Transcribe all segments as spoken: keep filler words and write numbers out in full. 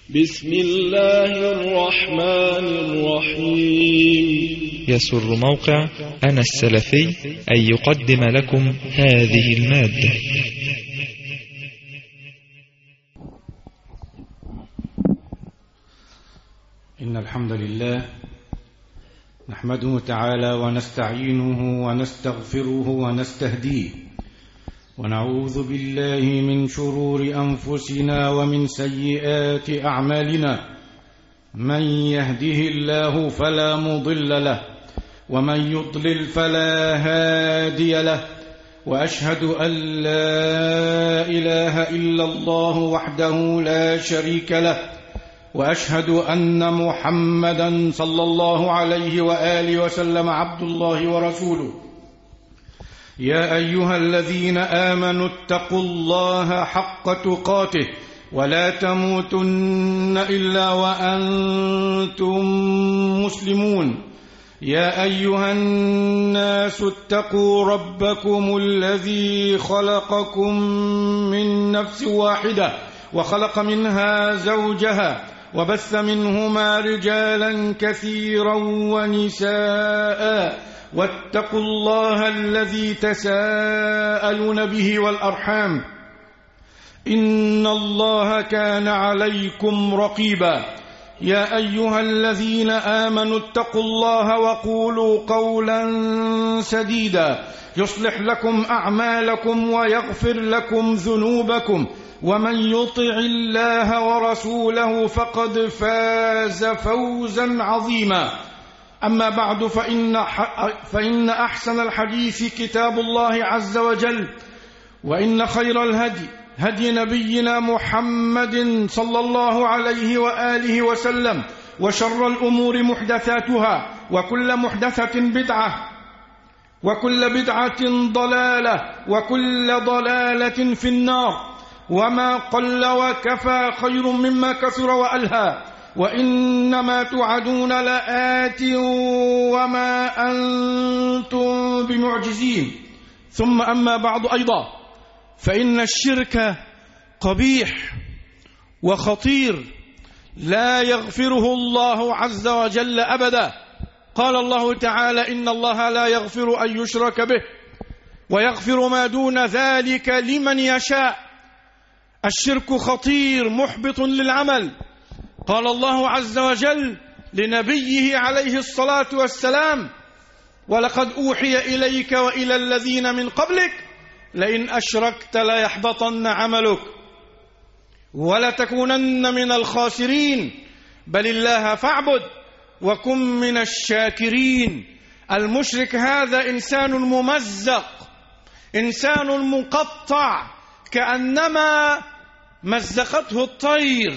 بسم الله الرحمن الرحيم. يسر موقع أنا السلفي أن يقدم لكم هذه المادة. إن الحمد لله نحمده تعالى ونستعينه ونستغفره ونستهديه، ونعوذ بالله من شرور أنفسنا ومن سيئات أعمالنا. من يهده الله فلا مضل له، ومن يضلل فلا هادي له، وأشهد أن لا إله إلا الله وحده لا شريك له، وأشهد أن محمدا صلى الله عليه وآله وسلم عبد الله ورسوله. يا أيها الذين آمنوا اتقوا الله حق تقاته ولا تموتن إلا وأنتم مسلمون. يا أيها الناس اتقوا ربكم الذي خلقكم من نفس واحدة وخلق منها زوجها وبث منهما رجالا كثيرا ونساء، واتقوا الله الذي تساءلون به والأرحام، إن الله كان عليكم رقيبا. يا أيها الذين آمنوا اتقوا الله وقولوا قولا سديدا يصلح لكم أعمالكم ويغفر لكم ذنوبكم، ومن يطع الله ورسوله فقد فاز فوزا عظيما. أما بعد، فإن, فإن أحسن الحديث كتاب الله عز وجل، وإن خير الهدي هدي نبينا محمد صلى الله عليه وآله وسلم، وشر الأمور محدثاتها، وكل محدثة بدعة، وكل بدعة ضلالة، وكل ضلالة في النار. وما قل وكفى خير مما كثر وألهى، وإنما توعدون لآت وما أنتم بمعجزين. ثم أما بعد، أيضا فإن الشرك قبيح وخطير لا يغفره الله عز وجل أبدا. قال الله تعالى: إن الله لا يغفر أن يشرك به ويغفر ما دون ذلك لمن يشاء. الشرك خطير محبط للعمل. قال الله عز وجل لنبيه عليه الصلاة والسلام: ولقد أوحي إليك وإلى الذين من قبلك لئن أشركت ليحبطن عملك ولتكونن من الخاسرين، بل الله فاعبد وكن من الشاكرين. المشرك هذا إنسان ممزق، إنسان مقطع، كأنما مزقته الطير.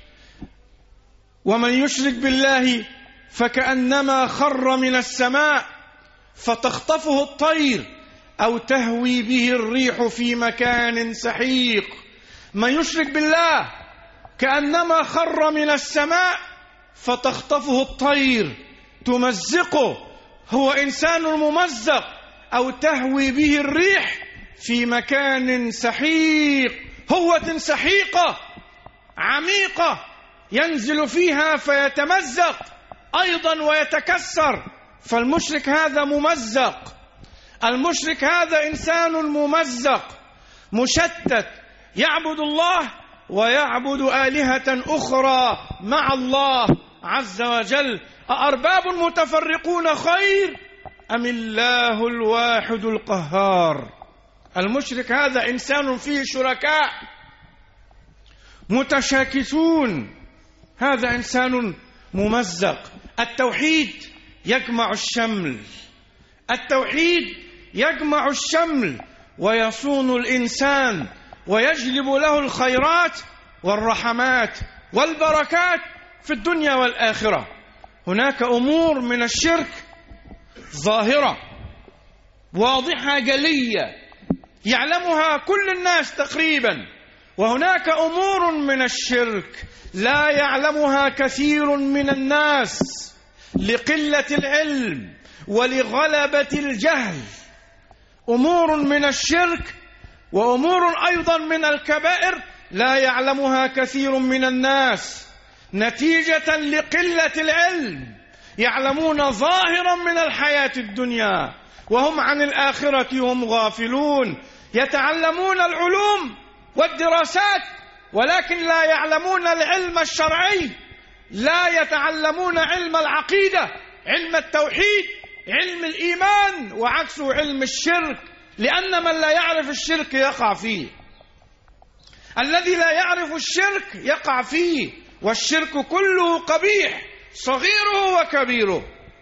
ومن يشرك بالله فكأنما خر من السماء فتخطفه الطير أو تهوي به الريح في مكان سحيق. من يشرك بالله كأنما خر من السماء فتخطفه الطير تمزقه، هو إنسان ممزق، أو تهوي به الريح في مكان سحيق، هوة سحيقة عميقة ينزل فيها فيتمزق أيضا ويتكسر. فالمشرك هذا ممزق، المشرك هذا إنسان ممزق مشتت، يعبد الله ويعبد آلهة أخرى مع الله عز وجل. أأرباب متفرقون خير أم الله الواحد القهار؟ المشرك هذا إنسان فيه شركاء متشاكسون، هذا إنسان ممزق. التوحيد يجمع الشمل، التوحيد يجمع الشمل ويصون الإنسان ويجلب له الخيرات والرحمات والبركات في الدنيا والآخرة. هناك أمور من الشرك ظاهرة واضحة جلية يعلمها كل الناس تقريبا، وهناك أمور من الشرك لا يعلمها كثير من الناس لقلة العلم ولغلبة الجهل. أمور من الشرك وأمور أيضا من الكبائر لا يعلمها كثير من الناس، نتيجة لقلة العلم، يعلمون ظاهرا من الحياة الدنيا وهم عن الآخرة هم غافلون، يتعلمون العلوم والدراسات ولكن لا يعلمون العلم الشرعي، لا يتعلمون علم العقيدة، علم التوحيد، علم الإيمان، وعكسه علم الشرك، لأن من لا يعرف الشرك يقع فيه، الذي لا يعرف الشرك يقع فيه، والشرك كله قبيح صغيره وكبيره.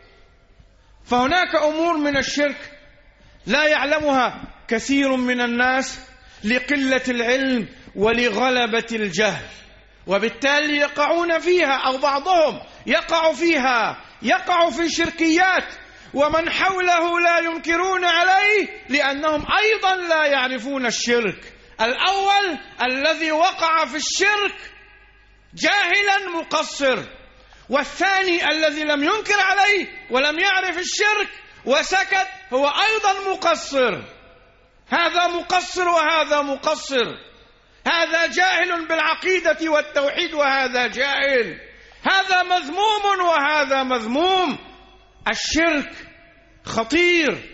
فهناك أمور من الشرك لا يعلمها كثير من الناس لقلة العلم ولغلبة الجهل، وبالتالي يقعون فيها، أو بعضهم يقع فيها، يقع في شركيات، ومن حوله لا ينكرون عليه لأنهم أيضا لا يعرفون الشرك. الأول الذي وقع في الشرك جاهلا مقصر، والثاني الذي لم ينكر عليه ولم يعرف الشرك وسكت هو أيضا مقصر. هذا مقصر وهذا مقصر، هذا جاهل بالعقيدة والتوحيد وهذا جاهل، هذا مذموم وهذا مذموم. الشرك خطير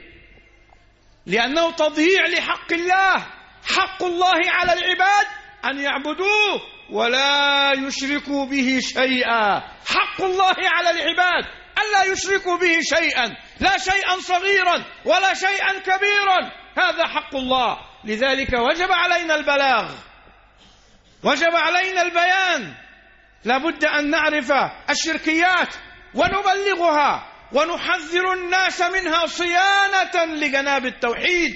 لأنه تضييع لحق الله، حق الله على العباد أن يعبدوه ولا يشركوا به شيئا، حق الله على العباد ألا يشركوا به شيئا، لا شيئا صغيرا ولا شيئا كبيرا، هذا حق الله. لذلك وجب علينا البلاغ، وجب علينا البيان، لابد أن نعرف الشركيات ونبلغها ونحذر الناس منها صيانة لجناب التوحيد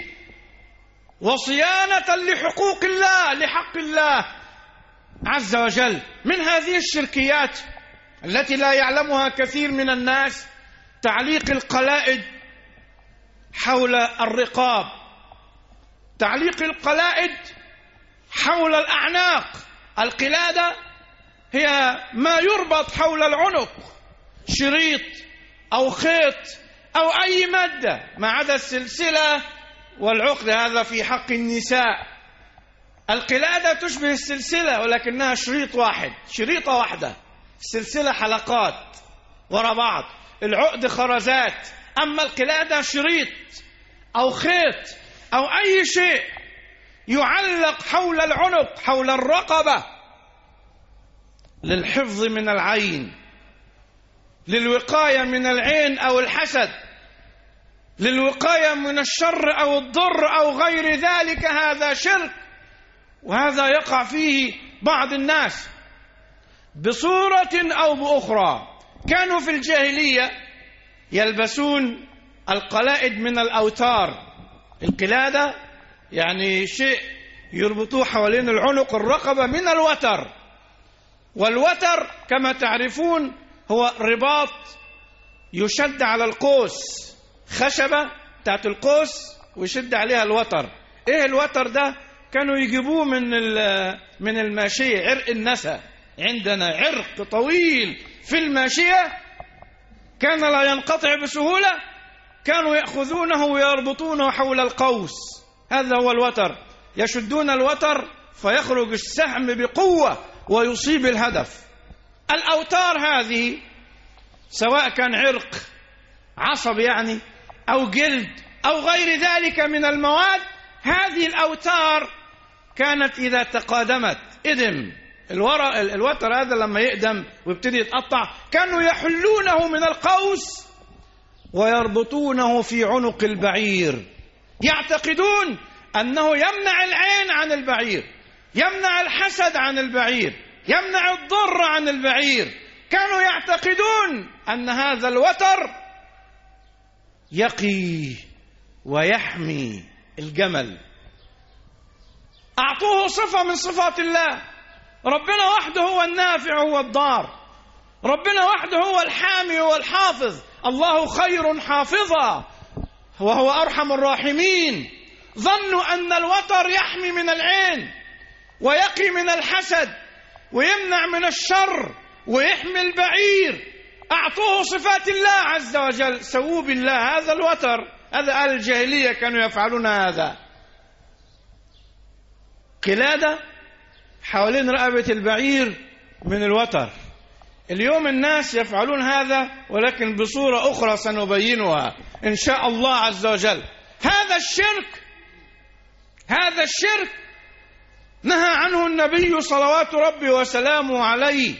وصيانة لحقوق الله، لحق الله عز وجل. من هذه الشركيات التي لا يعلمها كثير من الناس تعليق القلائد حول الرقاب، تعليق القلائد حول الأعناق. القلادة هي ما يربط حول العنق، شريط أو خيط أو أي مادة ما عدا السلسلة والعقد، هذا في حق النساء. القلادة تشبه السلسلة ولكنها شريط واحد، شريطة واحدة، السلسلة حلقات وراء بعض، العقد خرزات، أما القلادة شريط أو خيط أو أي شيء يعلق حول العنق، حول الرقبة، للحفظ من العين، للوقاية من العين أو الحسد، للوقاية من الشر أو الضر أو غير ذلك. هذا شرك، وهذا يقع فيه بعض الناس بصورة أو بأخرى. كانوا في الجاهلية يلبسون القلائد من الأوتار، القلادة يعني شيء يربطوه حوالين العنق الرقبة من الوتر، والوتر كما تعرفون هو رباط يشد على القوس، خشبة بتاعت القوس ويشد عليها الوتر. ايه الوتر ده؟ كانوا يجيبوه من من الماشية، عرق النسا، عندنا عرق طويل في الماشية كان لا ينقطع بسهولة، كانوا يأخذونه ويربطونه حول القوس، هذا هو الوتر، يشدون الوتر فيخرج السهم بقوة ويصيب الهدف. الأوتار هذه سواء كان عرق عصب يعني أو جلد أو غير ذلك من المواد، هذه الأوتار كانت إذا تقادمت إدم الورق الوتر هذا لما يقدم ويبتدي يتقطع، كانوا يحلونه من القوس ويربطونه في عنق البعير، يعتقدون أنه يمنع العين عن البعير، يمنع الحسد عن البعير، يمنع الضر عن البعير. كانوا يعتقدون أن هذا الوتر يقي ويحمي الجمل. أعطوه صفة من صفات الله. ربنا وحده هو النافع هو الضار، ربنا وحده هو الحامي هو الحافظ، الله خير حافظا وهو أرحم الراحمين. ظنوا أن الوتر يحمي من العين ويقي من الحسد ويمنع من الشر ويحمي البعير، أعطوه صفات الله عز وجل، سووا بالله هذا الوتر. هذا أهل الجاهلية كانوا يفعلون هذا. قلادة حوالين رقبة البعير من الوتر، اليوم الناس يفعلون هذا، ولكن بصورة أخرى سنبينها إن شاء الله عز وجل. هذا الشرك هذا الشرك نهى عنه النبي صلوات ربي وسلامه عليه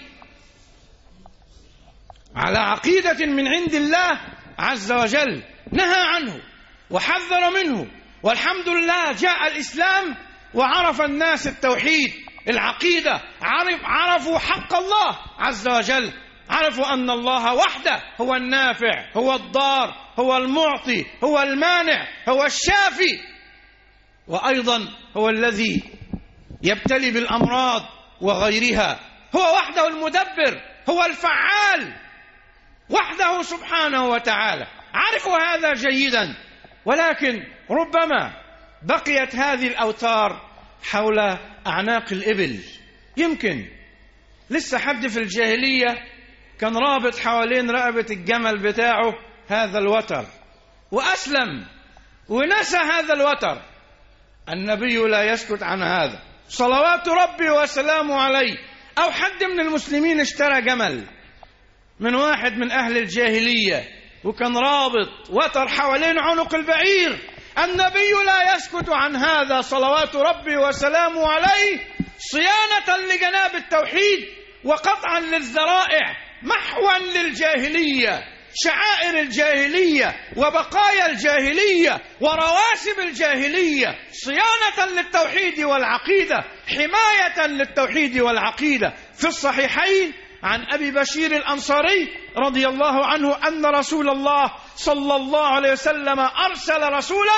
على عقيدة من عند الله عز وجل، نهى عنه وحذر منه. والحمد لله جاء الإسلام وعرف الناس التوحيد، العقيدة، عرف عرفوا حق الله عز وجل، عرفوا أن الله وحده هو النافع، هو الضار، هو المعطي، هو المانع، هو الشافي، وأيضا هو الذي يبتلي بالأمراض وغيرها، هو وحده المدبر، هو الفعال وحده سبحانه وتعالى. عرفوا هذا جيدا، ولكن ربما بقيت هذه الأوتار حول أعناق الإبل. يمكن لسه حد في الجاهلية كان رابط حوالين رقبة الجمل بتاعه هذا الوتر وأسلم ونسى هذا الوتر. النبي لا يسكت عن هذا صلوات ربي وسلامه عليه. أو حد من المسلمين اشترى جمل من واحد من أهل الجاهلية وكان رابط وتر حوالين عنق البعير، النبي لا يسكت عن هذا صلوات ربي وسلامه عليه، صيانة لجناب التوحيد وقطعا للذرائع، محوا للجاهلية، شعائر الجاهلية وبقايا الجاهلية ورواسب الجاهلية، صيانة للتوحيد والعقيدة، حماية للتوحيد والعقيدة. في الصحيحين عن أبي بشير الأنصاري رضي الله عنه أن رسول الله صلى الله عليه وسلم أرسل رسولا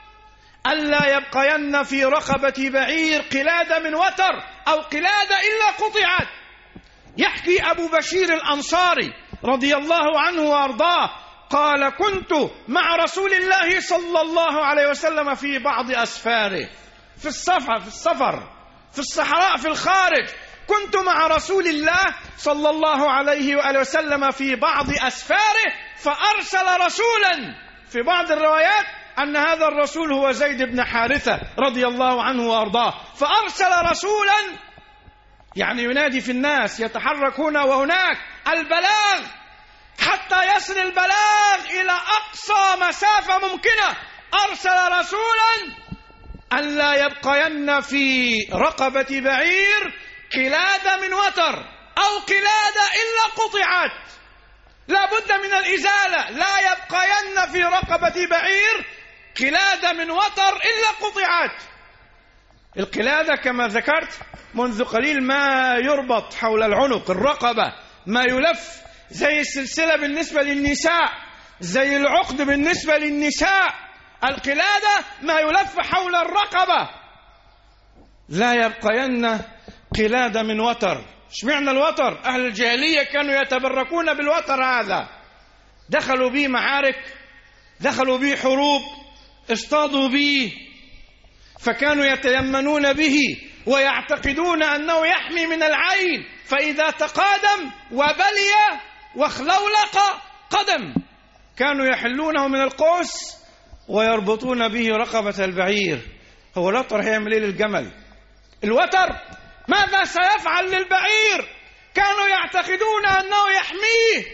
ألا يبقين في رقبة بعير قلادة من وتر أو قلادة إلا قطعت. يحكي أبو بشير الأنصاري رضي الله عنه وأرضاه قال: كنت مع رسول الله صلى الله عليه وسلم في بعض أسفاره، في السفر في السفر في الصحراء في الخارج، كنت مع رسول الله صلى الله عليه وآله وسلم في بعض أسفاره فأرسل رسولا. في بعض الروايات أن هذا الرسول هو زيد بن حارثة رضي الله عنه وأرضاه، فأرسل رسولا يعني ينادي في الناس، يتحرك هنا وهناك، البلاغ حتى يصل البلاغ إلى أقصى مسافة ممكنة. أرسل رسولا أن لا يبقين في رقبة بعير قلادة من وتر أو قلادة إلا قطعت، لا بد من الإزالة، لا يبقين في رقبة بعير قلادة من وتر إلا قطعت. القلادة كما ذكرت منذ قليل ما يربط حول العنق، الرقبة، ما يلف زي السلسلة بالنسبة للنساء، زي العقد بالنسبة للنساء. القلادة ما يلف حول الرقبة. لا يبقين قلادة من وتر. اشمعنى الوتر؟ أهل الجاهلية كانوا يتبركون بالوتر هذا، دخلوا به معارك، دخلوا به حروب، اصطادوا به، فكانوا يتيمنون به ويعتقدون أنه يحمي من العين، فإذا تقادم وبلي واخلولق قدم كانوا يحلونه من القوس ويربطون به رقبة البعير. هو الوتر هيعمل ايه للجمل؟ الوتر ماذا سيفعل للبعير؟ كانوا يعتقدون أنه يحميه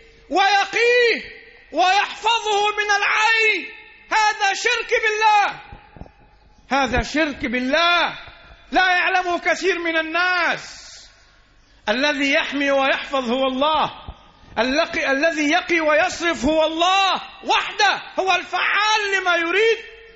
ويقيه ويحفظه من العين. هذا شرك بالله، هذا شرك بالله لا يعلمه كثير من الناس. الذي يحمي ويحفظ هو الله، الذي يقي ويصرف هو الله وحده، هو الفعال لما يريد،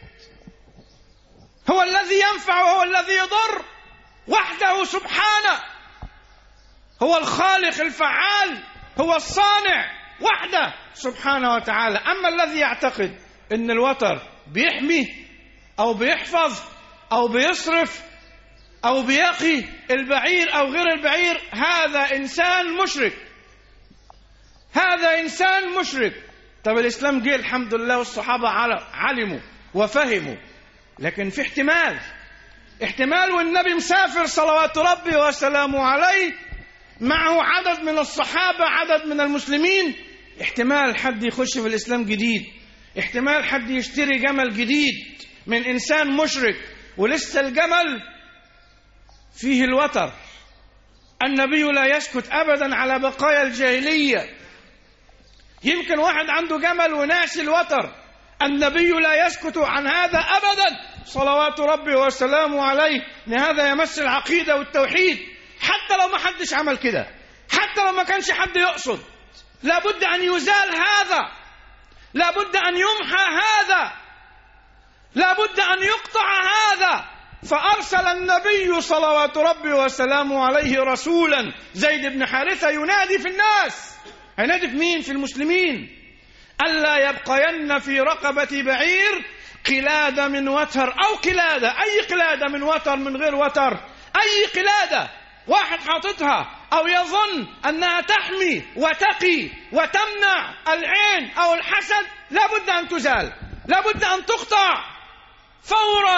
هو الذي ينفع وهو الذي يضر وحده سبحانه، هو الخالق الفعال، هو الصانع وحده سبحانه وتعالى. أما الذي يعتقد أن الوتر بيحمي أو بيحفظ أو بيصرف أو بيقي البعير أو غير البعير، هذا إنسان مشرك، هذا إنسان مشرك. طب الإسلام جه الحمد لله والصحابة علموا وفهموا، لكن في احتمال احتمال والنبي مسافر صلوات ربي وسلامه عليه، معه عدد من الصحابة، عدد من المسلمين، احتمال حد يخش في الإسلام جديد، احتمال حد يشتري جمل جديد من إنسان مشرك ولسه الجمل فيه الوتر النبي لا يسكت أبدا على بقايا الجاهلية. يمكن واحد عنده جمل وناسي الوتر، النبي لا يسكت عن هذا أبدا صلوات ربي وسلامه عليه، لهذا يمس العقيدة والتوحيد. حتى لو ما حدش عمل كده، حتى لو ما كانش حد يقصد، لابد أن يزال هذا، لابد أن يمحى هذا، لابد أن يقطع هذا. فأرسل النبي صلوات ربي وسلامه عليه رسولا زيد بن حارثة ينادي في الناس. هينادي في مين؟ في المسلمين. ألا يبقين في رقبة بعير قلادة من وتر، أو قلادة، أي قلادة من وتر، من غير وتر، أي قلادة واحد حاططها أو يظن أنها تحمي وتقي وتمنع العين أو الحسد، لابد أن تزال، لابد أن تقطع فورا.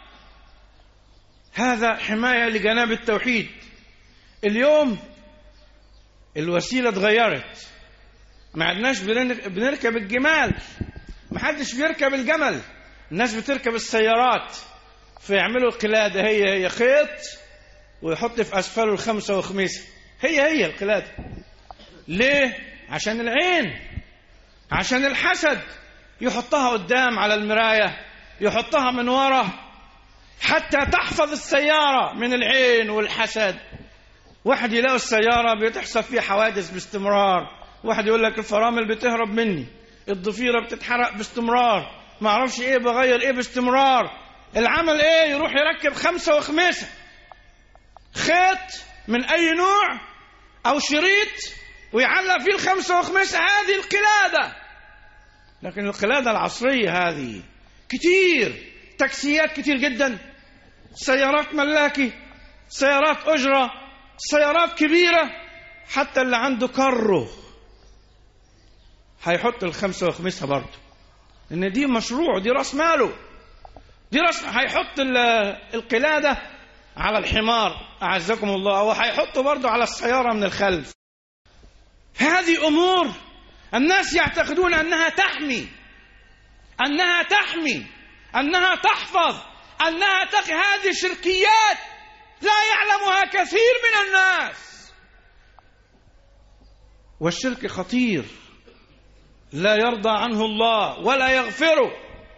هذا حماية لجناب التوحيد. اليوم الوسيلة اتغيرت، ما عدناش بنركب الجمال، ما حدش بيركب الجمل، الناس بتركب السيارات. فيعملوا القلادة هي هي خيط ويحط في أسفله الخمسة وخميسة، هي هي القلادة. ليه؟ عشان العين، عشان الحسد. يحطها قدام على المراية، يحطها من ورا، حتى تحفظ السيارة من العين والحسد. واحد يلاقي السيارة بتحصل فيها حوادث باستمرار، واحد يقول لك الفرامل بتهرب مني، الضفيرة بتتحرق باستمرار، ما اعرفش ايه بغير ايه باستمرار. العمل ايه؟ يروح يركب خمسة وخميسة، خيط من اي نوع او شريط ويعلق فيه الخمسة وخميسة. هذه القلادة. لكن القلادة العصرية هذه كتير، تاكسيات كتير جدا، سيارات ملاكي، سيارات أجرة، سيارات كبيرة. حتى اللي عنده كره هيحط الخمسة وخميسة برضه، لأن دي مشروع، دي رأس ماله، دي رأس. هيحط القلادة على الحمار أعزكم الله، وهيحطه برضه على السيارة من الخلف. هذه أمور الناس يعتقدون أنها تحمي، أنها تحمي، أنها تحفظ، أنها تقي. هذه شركيات لا يعلمها كثير من الناس، والشرك خطير لا يرضى عنه الله ولا يغفره،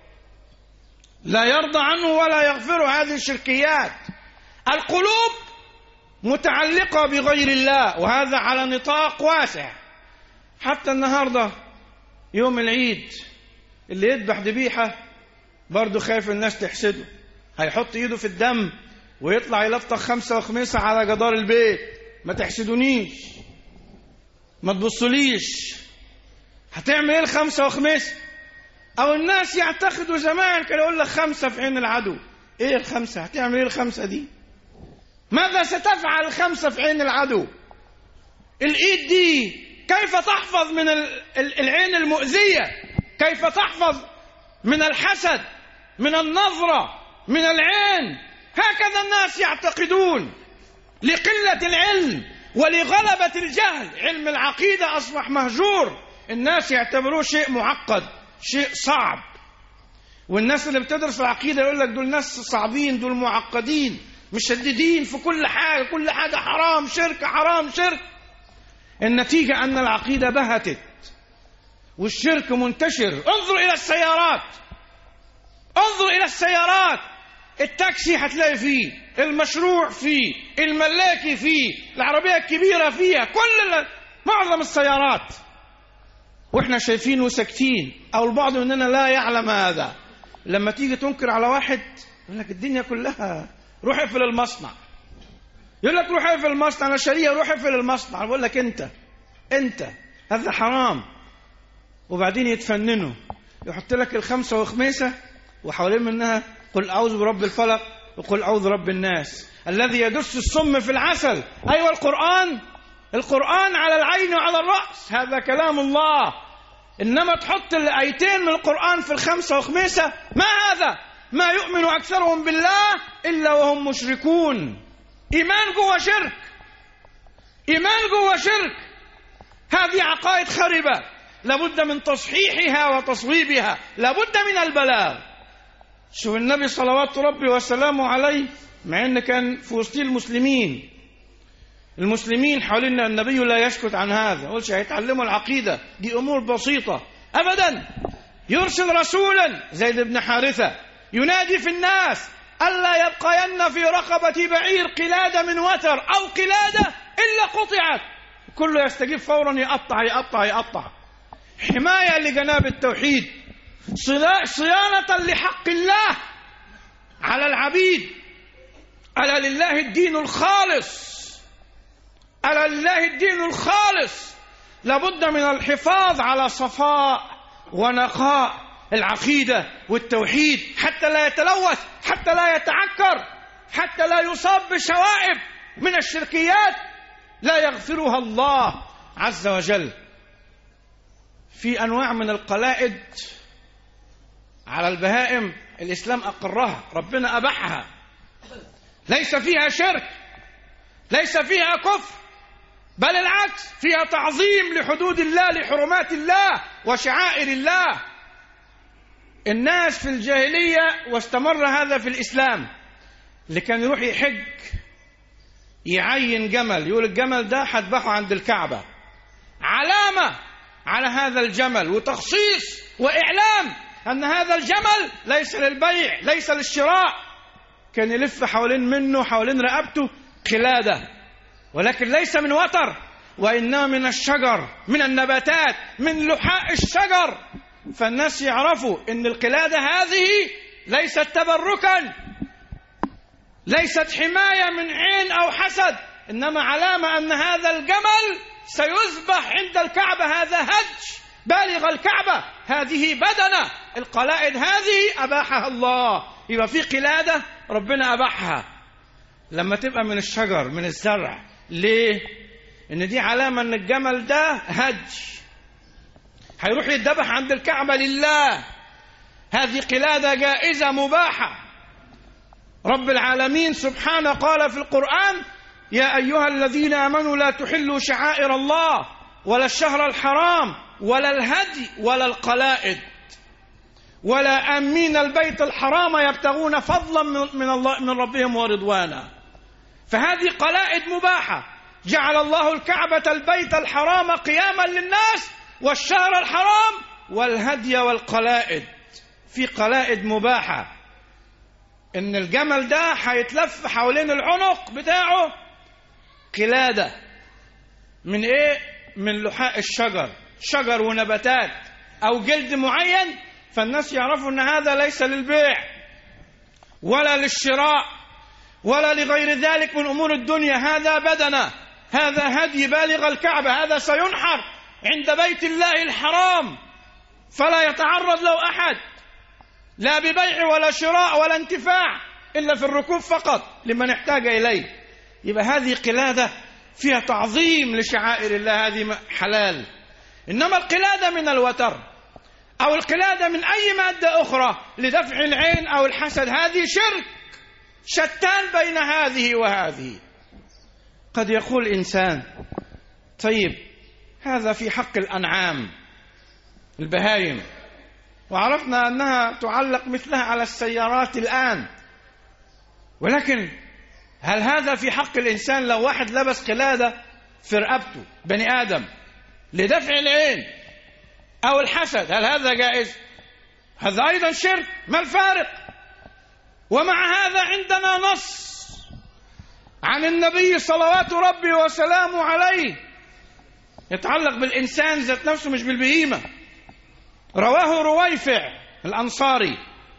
لا يرضى عنه ولا يغفره. هذه الشركيات. القلوب متعلقة بغير الله، وهذا على نطاق واسع. حتى النهاردة يوم العيد اللي يذبح ذبيحة برضو خايف الناس تحسده، هيحط ايده في الدم ويطلع يلطخ خمسة وخميسة على جدار البيت. ما تحسدونيش، ما تبصليش، هتعمل ايه الخمسة وخميسة؟ او الناس يعتقدوا زمان كانوا يقول لك خمسة في عين العدو. ايه الخمسة؟ هتعمل ايه الخمسة دي؟ ماذا ستفعل الخمسة في عين العدو؟ الايد دي كيف تحفظ من العين المؤذية؟ كيف تحفظ من الحسد، من النظرة، من العين؟ هكذا الناس يعتقدون لقلة العلم ولغلبة الجهل. علم العقيدة أصبح مهجور، الناس يعتبروه شيء معقد، شيء صعب. والناس اللي بتدرس العقيدة يقول لك دول ناس صعبين، دول معقدين، مشددين في كل حاجة، كل حاجة حرام، شرك حرام، شرك. النتيجة أن العقيدة بهتت والشرك منتشر. انظر إلى السيارات، انظر إلى السيارات. التاكسي هتلاقي فيه، المشروع فيه، الملاكي فيه، العربية الكبيرة فيها، كل معظم السيارات، واحنا شايفين وساكتين، او البعض مننا لا يعلم هذا. لما تيجي تنكر على واحد يقول لك الدنيا كلها، روح اقفل المصنع. يقول لك روح اقفل المصنع، انا شاريه، روح اقفل المصنع. بقول لك انت انت هذا حرام. وبعدين يتفننوا، يحط لك الخمسة وخميسة وحوالين منها قل أعوذ برب الفلق وقل أعوذ برب الناس، الذي يدس السم في العسل. أيوة القرآن، القرآن على العين وعلى الرأس، هذا كلام الله. إنما تحط الآيتين من القرآن في الخمسة وخميسة، ما هذا؟ ما يؤمن أكثرهم بالله إلا وهم مشركون. إيمان جوا شرك، إيمان جوا شرك. هذه عقائد خربة، لابد من تصحيحها وتصويبها، لابد من البلاغ. شوف النبي صلوات ربي وسلامه عليه، مع ان كان في وسط المسلمين، المسلمين حوالين النبي لا يسكت عن هذا، يقولش هيتعلموا العقيدة، دي أمور بسيطة أبدا. يرسل رسولا زيد بن حارثة ينادي في الناس ألا يبقين في رقبة بعير قلادة من وتر أو قلادة إلا قطعت، كله يستجيب فورا، يقطع يقطع يقطع. حماية لجناب التوحيد، صيانة لحق الله على العبيد. ألا لله الدين الخالص، ألا لله الدين الخالص. لابد من الحفاظ على صفاء ونقاء العقيدة والتوحيد حتى لا يتلوث، حتى لا يتعكر، حتى لا يصاب بشوائب من الشركيات لا يغفرها الله عز وجل. في أنواع من القلائد على البهائم الإسلام أقرها، ربنا أباحها، ليس فيها شرك، ليس فيها كفر، بل العكس، فيها تعظيم لحدود الله، لحرمات الله وشعائر الله. الناس في الجاهلية واستمر هذا في الإسلام، اللي كان يروح يحج يعين جمل، يقول الجمل ده هذبحه عند الكعبة، علامة على هذا الجمل وتخصيص وإعلام أن هذا الجمل ليس للبيع، ليس للشراء. كان يلف حوالين منه، حوالين رقبته قلادة، ولكن ليس من وتر، وإنما من الشجر، من النباتات، من لحاء الشجر. فالناس يعرفوا أن القلادة هذه ليست تبركا، ليست حماية من عين أو حسد، إنما علامة أن هذا الجمل سيذبح عند الكعبة، هذا هج بالغ الكعبة، هذه بدنة. القلائد هذه أباحها الله، يبقى في قلادة ربنا أباحها لما تبقى من الشجر، من الزرع. ليه؟ إن دي علامة أن الجمل ده هج، هيروح يتذبح عند الكعبة لله. هذه قلادة جائزة مباحة. رب العالمين سبحانه قال في القرآن: يا أيها الذين آمنوا لا تحلوا شعائر الله ولا الشهر الحرام ولا الهدي ولا القلائد ولا آمين البيت الحرام يبتغون فضلا من الله من ربهم ورضوانا. فهذه قلائد مباحة. جعل الله الكعبة البيت الحرام قياما للناس، والشهر الحرام والهدي والقلائد. في قلائد مباحة، إن الجمل ده هيتلف حوالين العنق بتاعه قلادة من إيه؟ من لحاء الشجر، شجر ونباتات أو جلد معين. فالناس يعرفوا أن هذا ليس للبيع ولا للشراء ولا لغير ذلك من أمور الدنيا، هذا بدنة، هذا هدي بالغ الكعبة، هذا سينحر عند بيت الله الحرام، فلا يتعرض له أحد لا ببيع ولا شراء ولا انتفاع، إلا في الركوب فقط لمن احتاج إليه. يبقى هذه قلادة فيها تعظيم لشعائر الله، هذه حلال. إنما القلادة من الوتر أو القلادة من أي مادة أخرى لدفع العين أو الحسد، هذه شرك شتان بين هذه وهذه. قد يقول إنسان: طيب هذا في حق الأنعام البهايم، وعرفنا أنها تعلق مثلها على السيارات الآن، ولكن هل هذا في حق الإنسان؟ لو واحد لبس قلادة في رقبته بني آدم لدفع العين أو الحسد، هل هذا جائز؟ هذا أيضا شرك. ما الفارق؟ ومع هذا عندنا نص عن النبي صلوات ربي وسلامه عليه يتعلق بالإنسان ذات نفسه مش بالبهيمة. رواه رويفع الأنصاري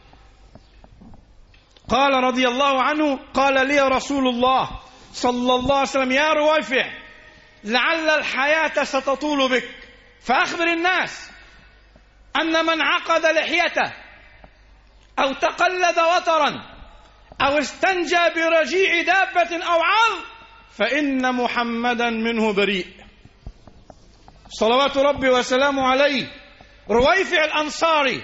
قال رضي الله عنه: قال لي رسول الله صلى الله عليه وسلم: يا رويفع، لعل الحياة ستطول بك، فأخبر الناس أن من عقد لحيته أو تقلد وترا أو استنجى برجيع دابة أو عظ فإن محمدا منه بريء. صلوات ربي وسلامه عليه. رويفع الأنصاري،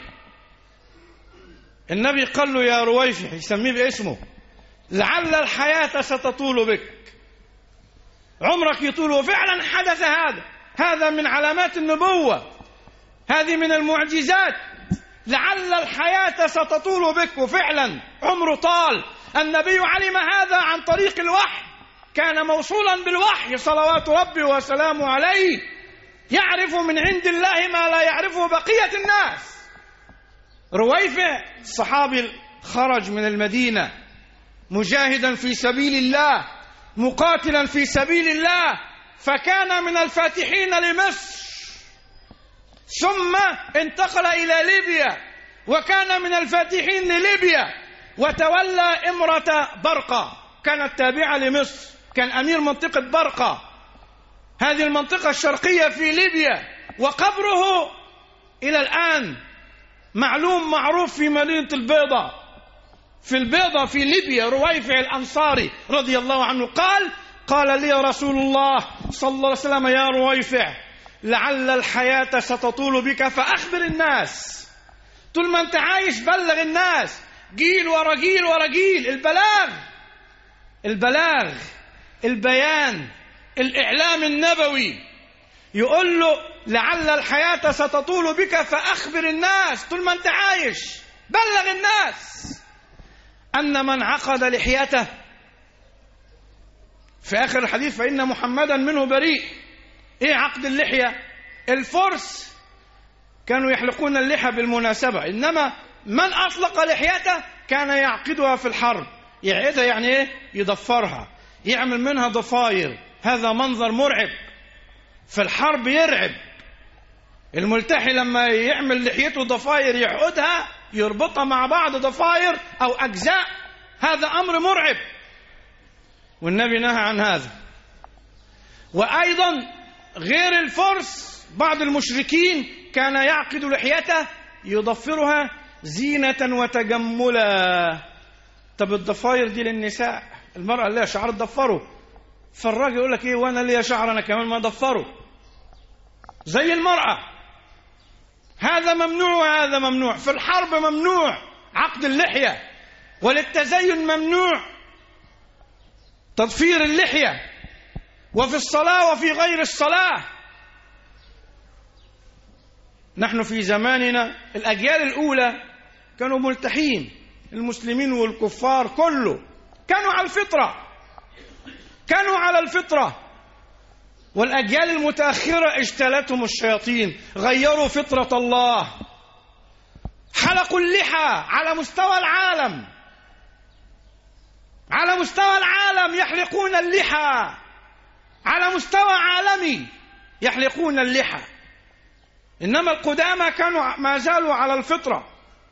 النبي قال له: يا رويفع، يسميه باسمه، لعل الحياة ستطول بك، عمرك يطول. وفعلا حدث هذا. هذا من علامات النبوة، هذه من المعجزات. لعل الحياة ستطول بك، وفعلا عمره طال. النبي علم هذا عن طريق الوحي، كان موصولا بالوحي صلوات ربي وسلامه عليه، يعرف من عند الله ما لا يعرفه بقية الناس. رويفع الصحابي خرج من المدينة مجاهدا في سبيل الله، مقاتلا في سبيل الله، فكان من الفاتحين لمصر، ثم انتقل إلى ليبيا وكان من الفاتحين لليبيا، وتولى إمرة برقة كانت تابعة لمصر، كان أمير منطقة برقة، هذه المنطقة الشرقية في ليبيا، وقبره إلى الآن معلوم معروف في مدينة البيضة، في البيضة في ليبيا. رويفع الأنصاري رضي الله عنه قال قال لي رسول الله صلى الله عليه وسلم: يا رويفع، لعل الحياة ستطول بك فأخبر الناس. طول ما أنت عايش بلغ الناس، جيل ورا جيل ورا جيل، البلاغ البلاغ البيان، الإعلام النبوي. يقول له: لعل الحياة ستطول بك فأخبر الناس. طول ما أنت عايش بلغ الناس أن من عقد لحيته، في آخر الحديث: فإن محمدا منه بريء. إيه عقد اللحية؟ الفرس كانوا يحلقون اللحى بالمناسبة، إنما من أطلق لحيته كان يعقدها في الحرب. يعقدها يعني إيه؟ يضفرها، يعمل منها ضفاير. هذا منظر مرعب في الحرب، يرعب. الملتحي لما يعمل لحيته ضفاير يعقدها، يربطها مع بعض ضفاير أو أجزاء، هذا أمر مرعب، والنبي نهى عن هذا. وأيضا غير الفرس بعض المشركين كان يعقد لحيته يضفرها زينة وتجملا. طب الضفاير دي للنساء، المرأة لها شعر تضفره، فالراجل يقول لك ايه، وانا ليا شعر انا كمان ما ضفره زي المرأة. هذا ممنوع وهذا ممنوع. في الحرب ممنوع عقد اللحية، وللتزين ممنوع تضفير اللحية، وفي الصلاة وفي غير الصلاة. نحن في زماننا الأجيال الأولى كانوا ملتحين، المسلمين والكفار كله كانوا على الفطرة، كانوا على الفطرة. والأجيال المتأخرة اجتالتهم الشياطين، غيروا فطرة الله، حلقوا اللحى على مستوى العالم، على مستوى العالم يحلقون اللحى، على مستوى عالمي يحلقون اللحى. إنما القدامى كانوا ما زالوا على الفطرة،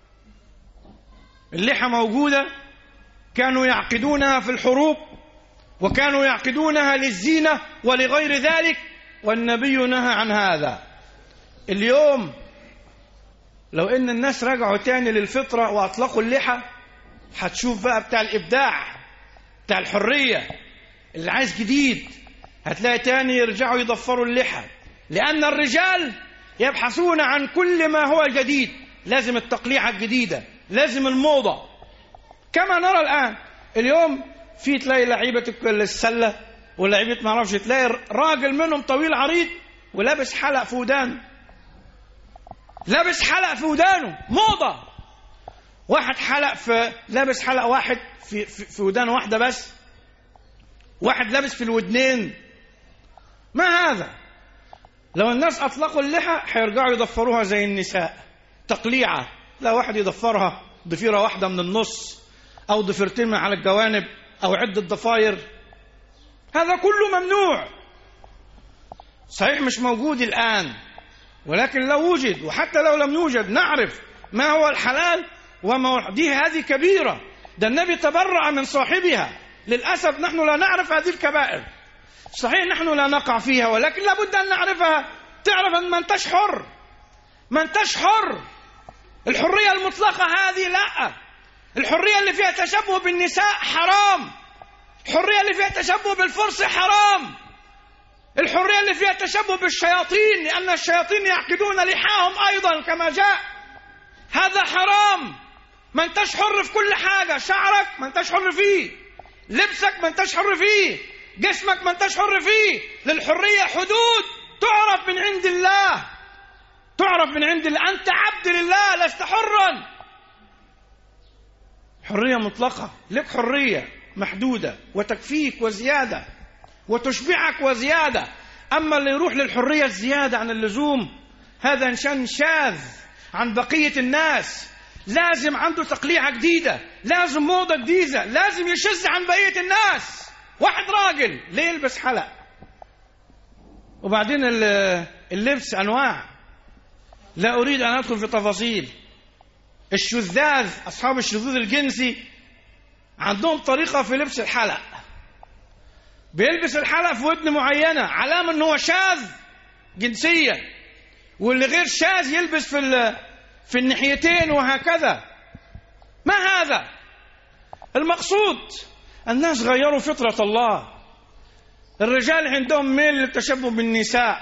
اللحى موجودة، كانوا يعقدونها في الحروب، وكانوا يعقدونها للزينة ولغير ذلك، والنبي نهى عن هذا. اليوم لو إن الناس رجعوا تاني للفطرة وأطلقوا اللحى، هتشوف بقى بتاع الإبداع، بتاع الحرية، اللي عايز جديد، هتلاقي تاني يرجعوا يضفروا اللحى، لأن الرجال يبحثون عن كل ما هو جديد. لازم التقليعة الجديدة، لازم الموضة. كما نرى الآن اليوم في تلاقي لعيبة السلة ولعيبة ما اعرفش، تلاقي راجل منهم طويل عريض ولابس حلق في ودانه، لابس حلق في ودانه، موضة. واحد حلق في لابس حلق واحد في في, في ودان واحدة بس، واحد لابس في الودنين. ما هذا؟ لو الناس أطلقوا اللحى هيرجعوا يضفروها زي النساء، تقليعة. لا، واحد يضفرها ضفيرة واحدة من النص أو ضفيرتين من على الجوانب أو عدة ضفاير. هذا كله ممنوع. صحيح مش موجود الآن، ولكن لو وجد، وحتى لو لم يوجد، نعرف ما هو الحلال وما هو دي. هذه كبيرة، ده النبي تبرأ من صاحبها. للأسف نحن لا نعرف هذه الكبائر. صحيح نحن لا نقع فيها، ولكن لابد أن نعرفها. تعرف أن ما انتش حر، ما انتش حر. الحرية المطلقة هذه لا. الحرية اللي فيها تشبه بالنساء حرام، الحرية اللي فيها تشبه بالفرس حرام، الحرية اللي فيها تشبه بالشياطين، لأن الشياطين يعقدون لحاهم أيضا كما جاء، هذا حرام. ما انتش حر في كل حاجة. شعرك ما انتش حر فيه، لبسك ما انتش حر فيه، جسمك ما انتش حر فيه. للحرية حدود تعرف من عند الله، تعرف من عند الله. أنت عبد لله، لست حرا. حرية مطلقة، لك حرية. محدودة وتكفيك وزيادة وتشبعك وزيادة. أما اللي يروح للحرية الزيادة عن اللزوم هذا إنسان شاذ عن بقية الناس، لازم عنده تقليعة جديدة، لازم موضة جديدة، لازم يشز عن بقية الناس. واحد راجل ليه يلبس حلق؟ وبعدين اللبس أنواع، لا أريد أن أدخل في تفاصيل. الشذاذ أصحاب الشذوذ الجنسي عندهم طريقة في لبس الحلق، بيلبس الحلق في ودن معينة علامة أنه شاذ جنسيا، واللي غير شاذ يلبس في في الناحيتين وهكذا. ما هذا المقصود؟ الناس غيروا فطرة الله. الرجال عندهم ميل للتشبه بالنساء،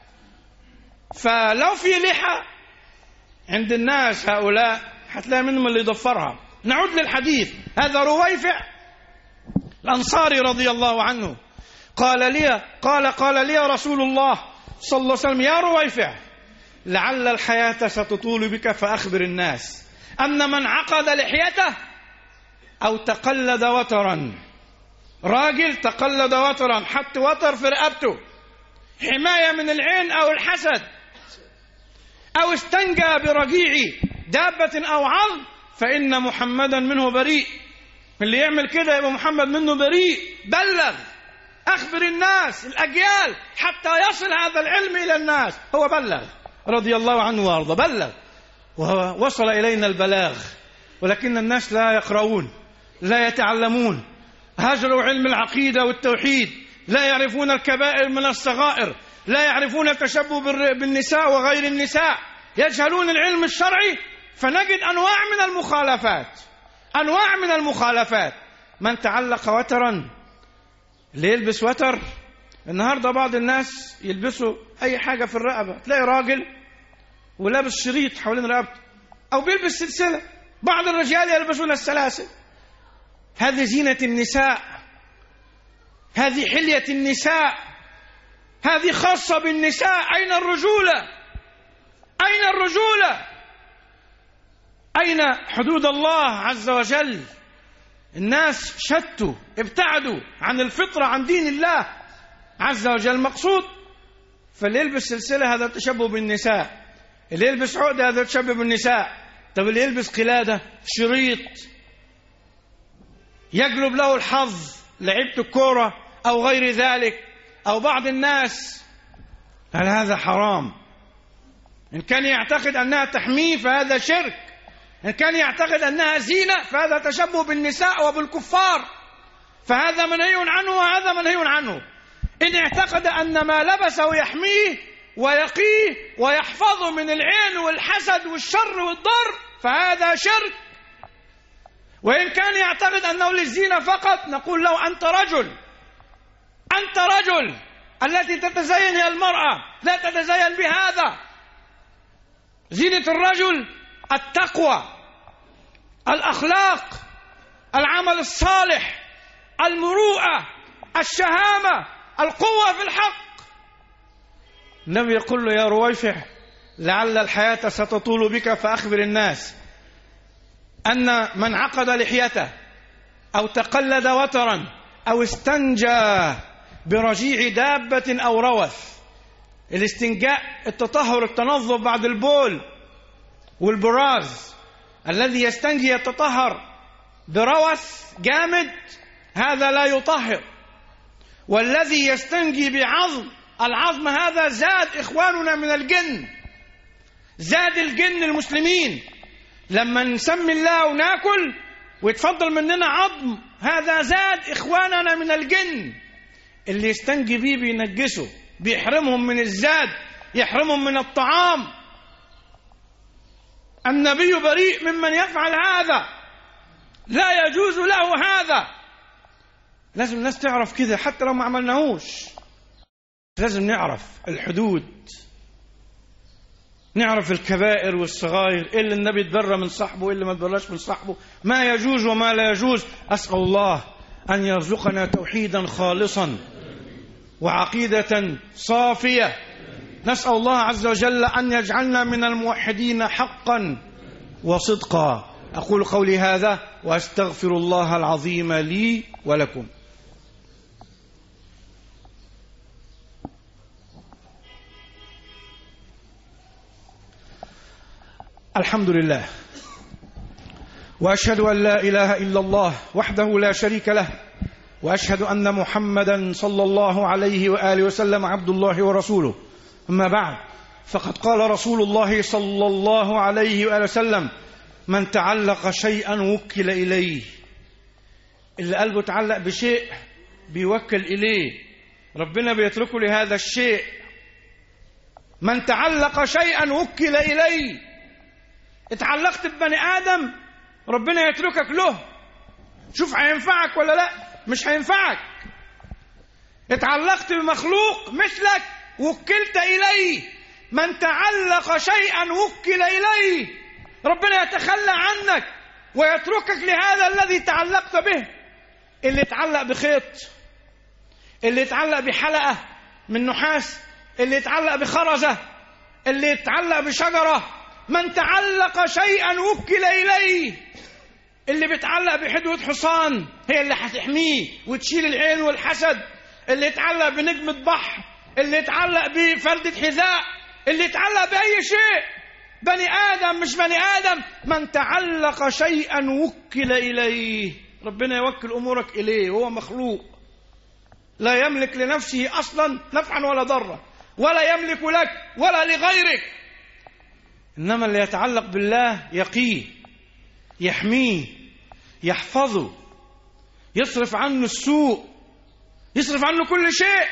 فلو في لحى عند الناس هؤلاء هتلاقي منهم اللي يضفرها. نعود للحديث. هذا رويفع الأنصاري رضي الله عنه قال لي قال قال لي رسول الله صلى الله عليه وسلم: يا رويفع، لعل الحياة ستطول بك فأخبر الناس أن من عقد لحيته أو تقلد وترا، راجل تقلد وترا، حط وتر في رقبته حماية من العين أو الحسد، أو استنجى برجيع دابة أو عظم، فإن محمدا منه بريء. اللي يعمل كده يبقى محمد منه بريء. بلغ، أخبر الناس الأجيال حتى يصل هذا العلم إلى الناس. هو بلغ رضي الله عنه وارضى، بلغ ووصل إلينا البلاغ، ولكن الناس لا يقرؤون، لا يتعلمون، هجروا علم العقيدة والتوحيد، لا يعرفون الكبائر من الصغائر، لا يعرفون التشبه بالنساء وغير النساء، يجهلون العلم الشرعي. فنجد أنواع من المخالفات، أنواع من المخالفات. من تعلق وترا، اللي يلبس وتر. النهاردة بعض الناس يلبسوا أي حاجة في الرقبة، تلاقي راجل ولابس شريط حوالين رقبته أو بيلبس سلسلة. بعض الرجال يلبسون السلاسل. هذه زينة النساء، هذه حلية النساء، هذه خاصة بالنساء. أين الرجولة؟ أين الرجولة؟ أين حدود الله عز وجل؟ الناس شتوا، ابتعدوا عن الفطرة، عن دين الله عز وجل. مقصود فاللي يلبس سلسلة هذا تشبه بالنساء، اللي يلبس عقدة هذا تشبه بالنساء. طب اللي يلبس قلادة، شريط، يجلب له الحظ، لعبة الكورة أو غير ذلك، أو بعض الناس، هل هذا حرام؟ إن كان يعتقد أنها تحميه فهذا شرك، إن كان يعتقد أنها زينة فهذا تشبه بالنساء وبالكفار، فهذا منهي عنه وهذا منهي عنه. إن اعتقد أن ما لبسه يحميه ويقيه ويحفظه من العين والحسد والشر والضر فهذا شرك. وإن كان يعتقد أنه للزينة فقط نقول له: أنت رجل، أنت رجل، التي تتزين هي المرأة، لا تتزين بهذا. زينة الرجل التقوى، الأخلاق، العمل الصالح، المروءة، الشهامة، القوة في الحق. النبي يقول له: يا رويفع، لعل الحياة ستطول بك فأخبر الناس أن من عقد لحيته أو تقلد وترا أو استنجى برجيع دابة أو روث. الاستنجاء التطهر، التنظف بعد البول والبراز. الذي يستنجي يتطهر بروث جامد هذا لا يطهر، والذي يستنجي بعظم، العظم هذا زاد إخواننا من الجن، زاد الجن المسلمين. لما نسمي الله وناكل ويتفضل مننا عظم هذا زاد إخواننا من الجن. اللي يستنجي بيه بينجسه، بيحرمهم من الزاد، يحرمهم من الطعام. النبي بريء ممن يفعل هذا، لا يجوز له هذا. لازم الناس تعرف كده حتى لو ما عملناهوش. لازم نعرف الحدود، نعرف الكبائر والصغائر، إيه اللي النبي تبرى من صاحبه وإيه اللي ما تبراش من صاحبه، ما يجوز وما لا يجوز. أسأل الله أن يرزقنا توحيدا خالصا وعقيدة صافية. نسأل الله عز وجل أن يجعلنا من الموحدين حقا وصدقا. أقول قولي هذا وأستغفر الله العظيم لي ولكم. الحمد لله، وأشهد أن لا إله إلا الله وحده لا شريك له، وأشهد أن محمدا صلى الله عليه وآله وسلم عبد الله ورسوله. أما بعد، فقد قال رسول الله صلى الله عليه وآله وسلم: من تعلق شيئا وكل إليه. اللي قلبه تعلق بشيء بيوكل إليه، ربنا بيتركه لهذا الشيء. من تعلق شيئا وكل إليه. اتعلقت ببني آدم، ربنا يتركك له. شوف هينفعك ولا لا؟ مش هينفعك. اتعلقت بمخلوق مثلك، وكلت إليه. من تعلق شيئا وكل إليه. ربنا يتخلى عنك ويتركك لهذا الذي تعلقت به. اللي يتعلق بخيط، اللي يتعلق بحلقة من نحاس، اللي يتعلق بخرزة، اللي يتعلق بشجرة. من تعلق شيئا وكل إليه. اللي بيتعلق بحدوة حصان هي اللي هتحميه وتشيل العين والحسد. اللي يتعلق بنجمة بحر، اللي يتعلق بفردة حذاء، اللي يتعلق بأي شيء. بني آدم مش بني آدم. من تعلق شيئا وكل إليه. ربنا يوكل أمورك إليه، هو مخلوق لا يملك لنفسه أصلا نفعا ولا ضرا، ولا يملك لك ولا لغيرك. إنما اللي يتعلق بالله يقيه، يحميه، يحفظه، يصرف عنه السوء، يصرف عنه كل شيء.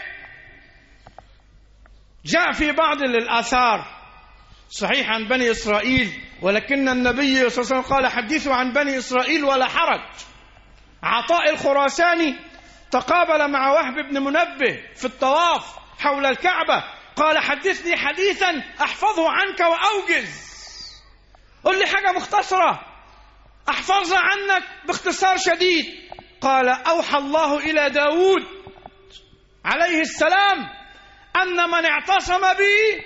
جاء في بعض الآثار صحيح عن بني إسرائيل، ولكن النبي صلى الله عليه وسلم قال: حدثوا عن بني إسرائيل ولا حرج. عطاء الخراساني تقابل مع وهب بن منبه في الطواف حول الكعبة، قال: حدثني حديثا أحفظه عنك وأوجز. قل لي حاجة مختصرة أحفظها عنك باختصار شديد. قال: أوحى الله إلى داود عليه السلام أن من اعتصم بي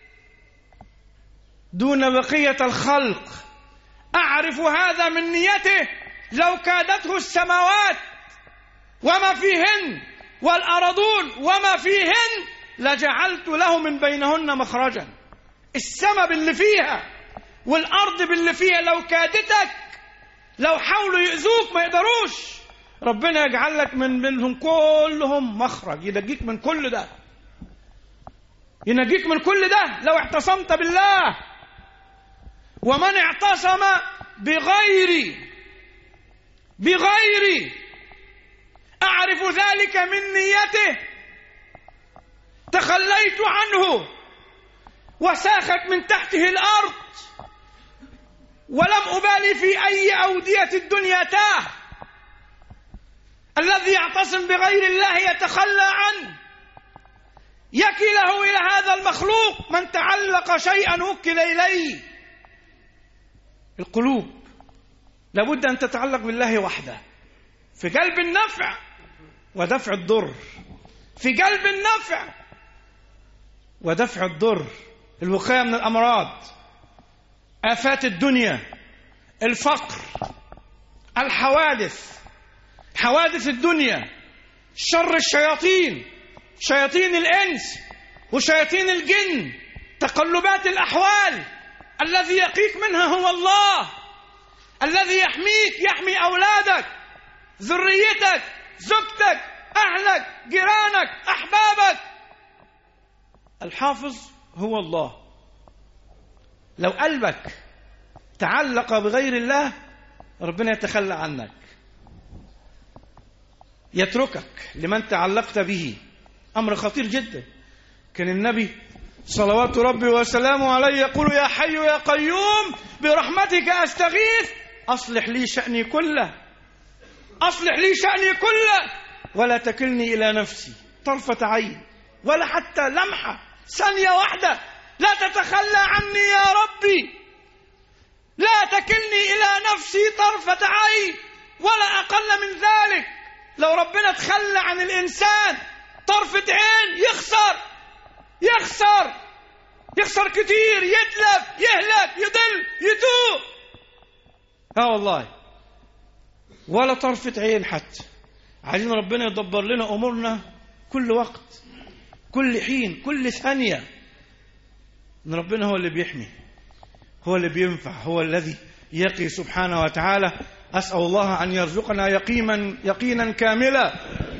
دون بقية الخلق أعرف هذا من نيته لو كادته السماوات وما فيهن والأرضون وما فيهن لجعلت له من بينهن مخرجا. السماء باللي فيها والأرض باللي فيها لو كادتك، لو حاولوا يؤذوك ما يقدروش، ربنا يجعل لك من منهم كلهم مخرج، ينجيك من كل ده، ينجيك من كل ده لو اعتصمت بالله. ومن اعتصم بغيري بغيري أعرف ذلك من نيته تخليت عنه وساخت من تحته الأرض ولم أبالي في أي أودية الدنيا تاه. الذي يعتصم بغير الله يتخلى عنه، يكله إلى هذا المخلوق. من تعلق شيئا وكل إليه. القلوب لابد أن تتعلق بالله وحده، في قلب النفع ودفع الضر، في قلب النفع ودفع الضر، الوقاية من الأمراض، آفات الدنيا، الفقر، الحوادث، حوادث الدنيا، شر الشياطين، شياطين الإنس وشياطين الجن، تقلبات الأحوال. الذي يقيك منها هو الله، الذي يحميك، يحمي أولادك، ذريتك، زوجتك، أهلك، جيرانك، أحبابك. الحافظ هو الله. لو قلبك تعلق بغير الله ربنا يتخلى عنك، يتركك لمن تعلقت به. أمر خطير جدا. كان النبي صلوات ربي وسلامه عليه يقول: يا حي يا قيوم برحمتك أستغيث أصلح لي شأني كله، أصلح لي شأني كله ولا تكلني إلى نفسي طرفة عين ولا حتى لمحة ثانية واحدة. لا تتخلى عني يا ربي، لا تكلني إلى نفسي طرفة عين ولا أقل من ذلك. لو ربنا تخلى عن الإنسان طرفة عين يخسر يخسر يخسر كتير، يتلف، يهلك، يضل، يتوب. اه والله، ولا طرفة عين حتى. عايزين ربنا يدبر لنا أمورنا كل وقت، كل حين، كل ثانية، إن ربنا هو اللي بيحمي، هو اللي بينفع، هو الذي يقي سبحانه وتعالى. أسأل الله أن يرزقنا يقينا يقينا كاملا،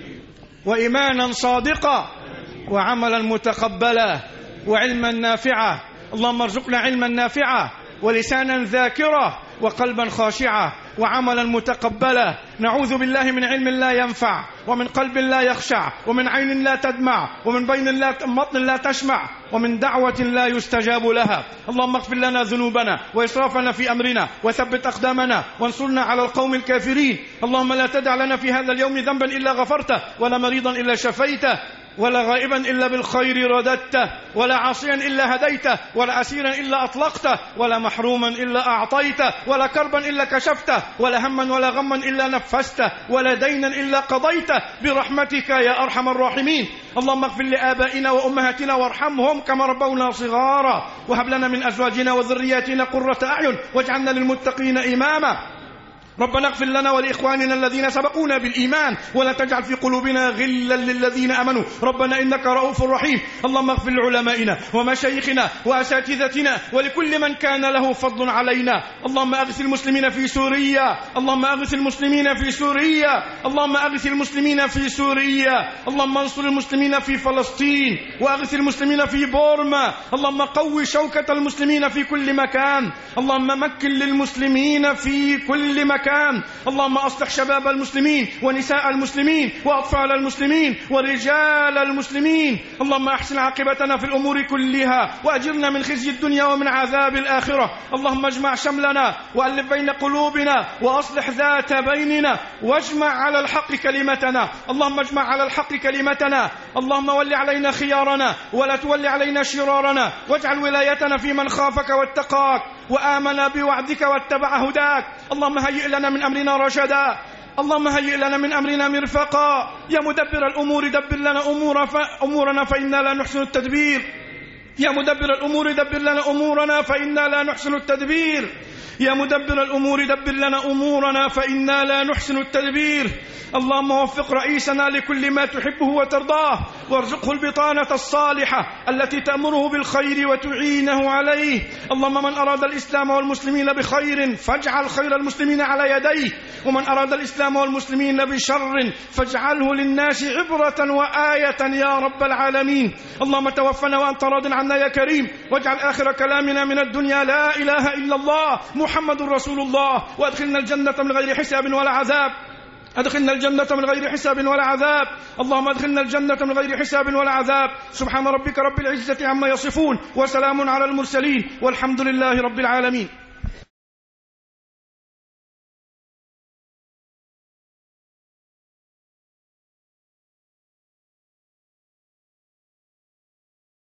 وإيمانا صادقا، وعملا متقبلا، وعلما نافعا. اللهم ارزقنا علما نافعا، ولسانا ذاكرا، وقلبا خاشعا، وعملا متقبلا. نعوذ بالله من علم لا ينفع، ومن قلب لا يخشع، ومن عين لا تدمع، ومن بين لا بطن لا تشمع، ومن دعوة لا يستجاب لها. اللهم اغفر لنا ذنوبنا وإسرافنا في أمرنا، وثبت أقدامنا، وانصرنا على القوم الكافرين. اللهم لا تدع لنا في هذا اليوم ذنبا إلا غفرته، ولا مريضا إلا شفيته، ولا غائبا إلا بالخير رددته، ولا عاصيا إلا هديته، ولا أسيرا إلا أطلقته، ولا محروما إلا أعطيته، ولا كربا إلا كشفته، ولا هما ولا غما إلا نفسته، ولا دينا إلا قضيته، برحمتك يا أرحم الراحمين. اللهم اغفر لآبائنا وأمهاتنا وارحمهم كما ربونا صغارا، وهب لنا من أزواجنا وذرياتنا قرة أعين، واجعلنا للمتقين إماما. ربنا اغفر لنا ولإخواننا الذين سبقونا بالإيمان، ولا تجعل في قلوبنا غلا للذين آمنوا، ربنا إنك رؤوف رحيم. اللهم اغفر لعلمائنا ومشايخنا وأساتذتنا ولكل من كان له فضل علينا. اللهم أغث المسلمين في سوريا، اللهم أغث المسلمين في سوريا، اللهم أغث المسلمين في سوريا، اللهم انصر المسلمين في فلسطين، وأغث المسلمين في بورما. اللهم قوي شوكة المسلمين في كل مكان، اللهم مكن للمسلمين في كل مكان. اللهم أصلح شباب المسلمين ونساء المسلمين وأطفال المسلمين ورجال المسلمين. اللهم أحسن عاقبتنا في الأمور كلها، وأجرنا من خزي الدنيا ومن عذاب الآخرة. اللهم اجمع شملنا، وألف بين قلوبنا، وأصلح ذات بيننا، واجمع على الحق كلمتنا. اللهم اجمع على الحق كلمتنا. اللهم ول علينا خيارنا، ولا تول علينا شرارنا، واجعل ولايتنا في من خافك واتقاك وآمن بوعدك واتبع هداك. اللهم هيئ لنا من أمرنا رشدا، اللهم هيئ لنا من أمرنا مرفقا. يا مدبر الأمور دبر لنا أمور ف... أمورنا فإنا لا نحسن التدبير. يا مدبر الأمور دبر لنا أمورنا فإنا لا نحسن التدبير. يا مدبر الأمور دبر لنا أمورنا فإنا لا نحسن التدبير. اللهم وفق رئيسنا لكل ما تحبه وترضاه، وارزقه البطانة الصالحة التي تأمره بالخير وتعينه عليه. اللهم من أراد الإسلام والمسلمين بخير فاجعل خير المسلمين على يديه، ومن أراد الإسلام والمسلمين بشر فاجعله للناس عبرة وآية يا رب العالمين. اللهم توفنا وأنت راض عنا يا كريم، واجعل آخر كلامنا من الدنيا لا إله إلا الله محمد رسول الله، وأدخلنا الجنة من غير حساب ولا عذاب. أدخلنا الجنة من غير حساب ولا عذاب. اللهم أدخلنا الجنة من غير حساب ولا عذاب. سبحان ربك رب العزة عما يصفون، وسلام على المرسلين، والحمد لله رب العالمين.